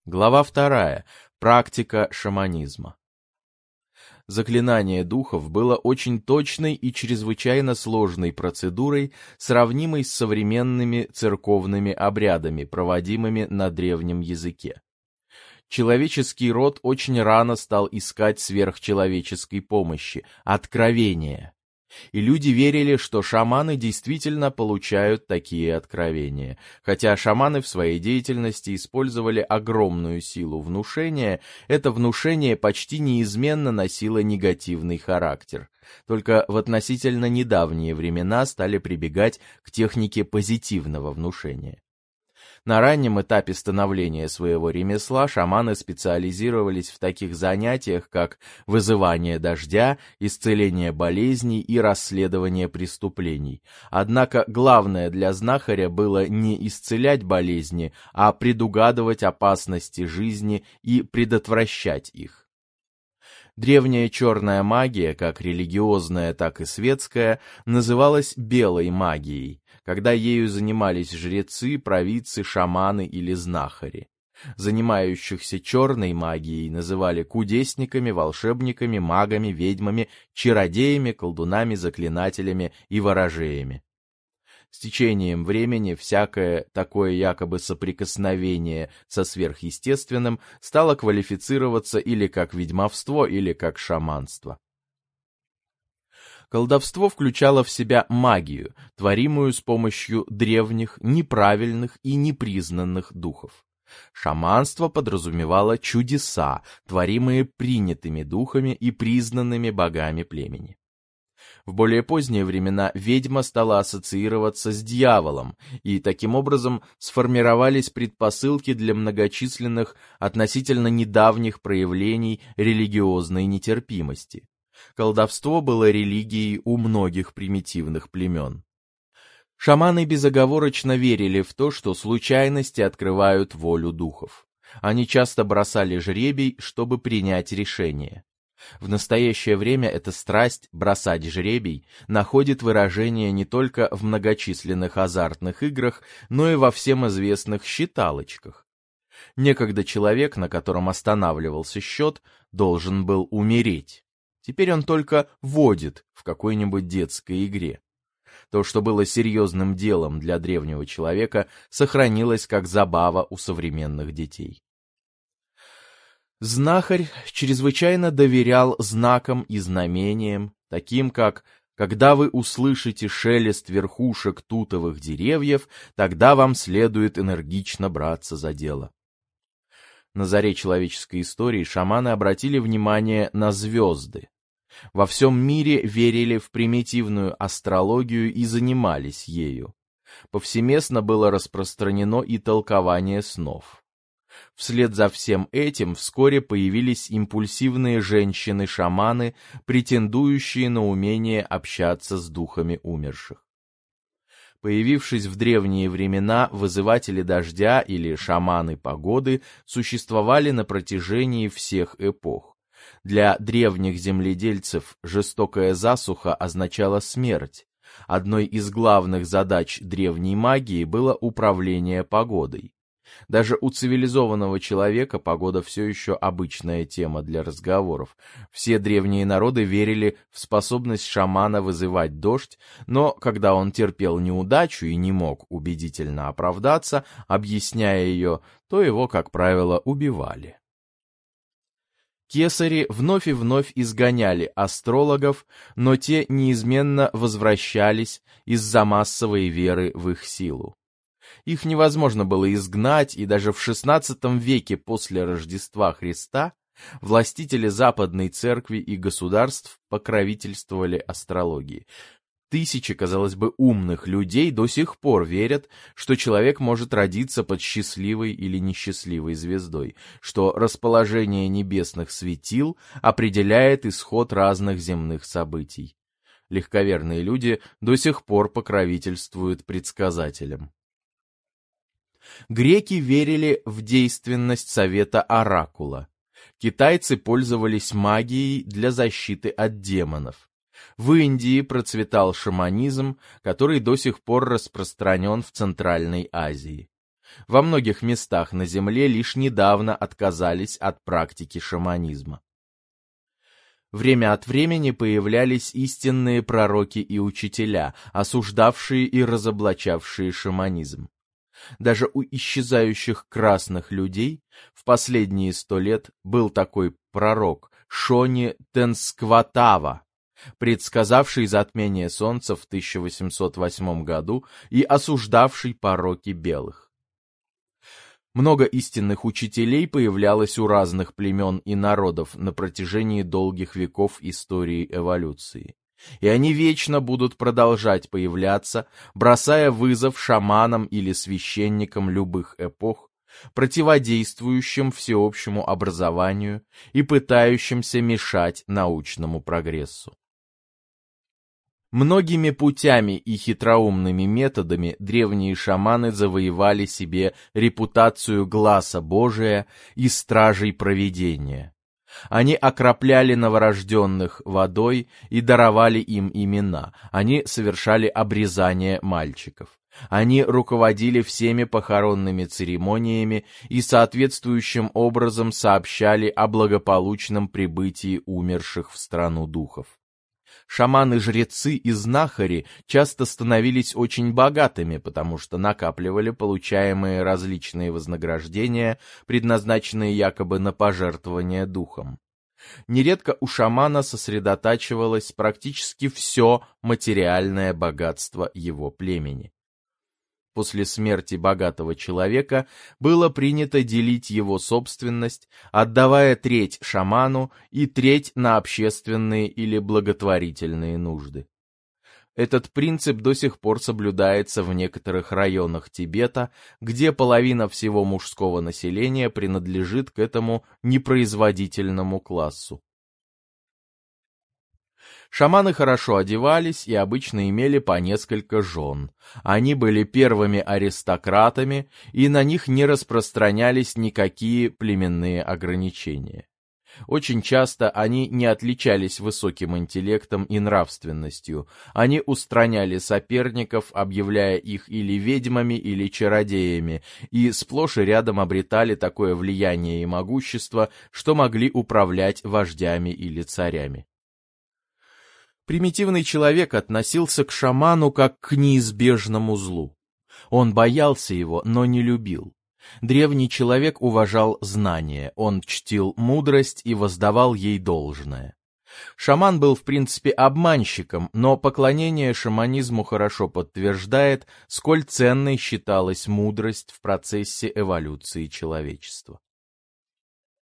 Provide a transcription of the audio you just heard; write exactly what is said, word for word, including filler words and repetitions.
Глава вторая. Практика шаманизма. Заклинание духов было очень точной и чрезвычайно сложной процедурой, сравнимой с современными церковными обрядами, проводимыми на древнем языке. Человеческий род очень рано стал искать сверхчеловеческой помощи, откровения. И люди верили, что шаманы действительно получают такие откровения. Хотя шаманы в своей деятельности использовали огромную силу внушения, это внушение почти неизменно носило негативный характер. Только в относительно недавние времена стали прибегать к технике позитивного внушения. На раннем этапе становления своего ремесла шаманы специализировались в таких занятиях, как вызывание дождя, исцеление болезней и расследование преступлений. Однако главное для знахаря было не исцелять болезни, а предугадывать опасности жизни и предотвращать их. Древняя черная магия, как религиозная, так и светская, называлась белой магией, когда ею занимались жрецы, провидцы, шаманы или знахари. Занимающихся черной магией называли кудесниками, волшебниками, магами, ведьмами, чародеями, колдунами, заклинателями и ворожеями. С течением времени всякое такое якобы соприкосновение со сверхъестественным стало квалифицироваться или как ведьмовство, или как шаманство. Колдовство включало в себя магию, творимую с помощью древних, неправильных и непризнанных духов. Шаманство подразумевало чудеса, творимые принятыми духами и признанными богами племени. В более поздние времена ведьма стала ассоциироваться с дьяволом, и таким образом сформировались предпосылки для многочисленных относительно недавних проявлений религиозной нетерпимости. Колдовство было религией у многих примитивных племен. Шаманы безоговорочно верили в то, что случайности открывают волю духов. Они часто бросали жребий, чтобы принять решение. В настоящее время эта страсть бросать жребий находит выражение не только в многочисленных азартных играх, но и во всем известных считалочках. Некогда человек, на котором останавливался счет, должен был умереть. Теперь он только водит в какой-нибудь детской игре. То, что было серьезным делом для древнего человека, сохранилось как забава у современных детей. Знахарь чрезвычайно доверял знакам и знамениям, таким как «когда вы услышите шелест верхушек тутовых деревьев, тогда вам следует энергично браться за дело». На заре человеческой истории шаманы обратили внимание на звезды. Во всем мире верили в примитивную астрологию и занимались ею. Повсеместно было распространено и толкование снов. Вслед за всем этим вскоре появились импульсивные женщины-шаманы, претендующие на умение общаться с духами умерших. Появившись в древние времена, вызыватели дождя или шаманы погоды существовали на протяжении всех эпох. Для древних земледельцев жестокая засуха означала смерть. Одной из главных задач древней магии было управление погодой. Даже у цивилизованного человека погода все еще обычная тема для разговоров. Все древние народы верили в способность шамана вызывать дождь, но когда он терпел неудачу и не мог убедительно оправдаться, объясняя ее, то его, как правило, убивали. Кесари вновь и вновь изгоняли астрологов, но те неизменно возвращались из-за массовой веры в их силу. Их невозможно было изгнать, и даже в шестнадцатом веке после Рождества Христа властители Западной Церкви и государств покровительствовали астрологии. Тысячи, казалось бы, умных людей до сих пор верят, что человек может родиться под счастливой или несчастливой звездой, что расположение небесных светил определяет исход разных земных событий. Легковерные люди до сих пор покровительствуют предсказателям. Греки верили в действенность совета оракула. Китайцы пользовались магией для защиты от демонов. В Индии процветал шаманизм, который до сих пор распространен в Центральной Азии. Во многих местах на Земле лишь недавно отказались от практики шаманизма. Время от времени появлялись истинные пророки и учителя, осуждавшие и разоблачавшие шаманизм. Даже у исчезающих красных людей в последние сто лет был такой пророк Шони Тенскватава, предсказавший затмение солнца в тысяча восемьсот восьмом году и осуждавший пороки белых. Много истинных учителей появлялось у разных племен и народов на протяжении долгих веков истории эволюции. И они вечно будут продолжать появляться, бросая вызов шаманам или священникам любых эпох, противодействующим всеобщему образованию и пытающимся мешать научному прогрессу. Многими путями и хитроумными методами древние шаманы завоевали себе репутацию гласа Божия и стражей провидения. Они окропляли новорожденных водой и даровали им имена. Они совершали обрезание мальчиков. Они руководили всеми похоронными церемониями и соответствующим образом сообщали о благополучном прибытии умерших в страну духов. Шаманы-жрецы и знахари часто становились очень богатыми, потому что накапливали получаемые различные вознаграждения, предназначенные якобы на пожертвование духом. Нередко у шамана сосредотачивалось практически все материальное богатство его племени. После смерти богатого человека было принято делить его собственность, отдавая треть шаману и треть на общественные или благотворительные нужды. Этот принцип до сих пор соблюдается в некоторых районах Тибета, где половина всего мужского населения принадлежит к этому непроизводительному классу. Шаманы хорошо одевались и обычно имели по несколько жен. Они были первыми аристократами, и на них не распространялись никакие племенные ограничения. Очень часто они не отличались высоким интеллектом и нравственностью. Они устраняли соперников, объявляя их или ведьмами, или чародеями, и сплошь и рядом обретали такое влияние и могущество, что могли управлять вождями или царями. Примитивный человек относился к шаману как к неизбежному злу. Он боялся его, но не любил. Древний человек уважал знание, он чтил мудрость и воздавал ей должное. Шаман был в принципе обманщиком, но поклонение шаманизму хорошо подтверждает, сколь ценной считалась мудрость в процессе эволюции человечества.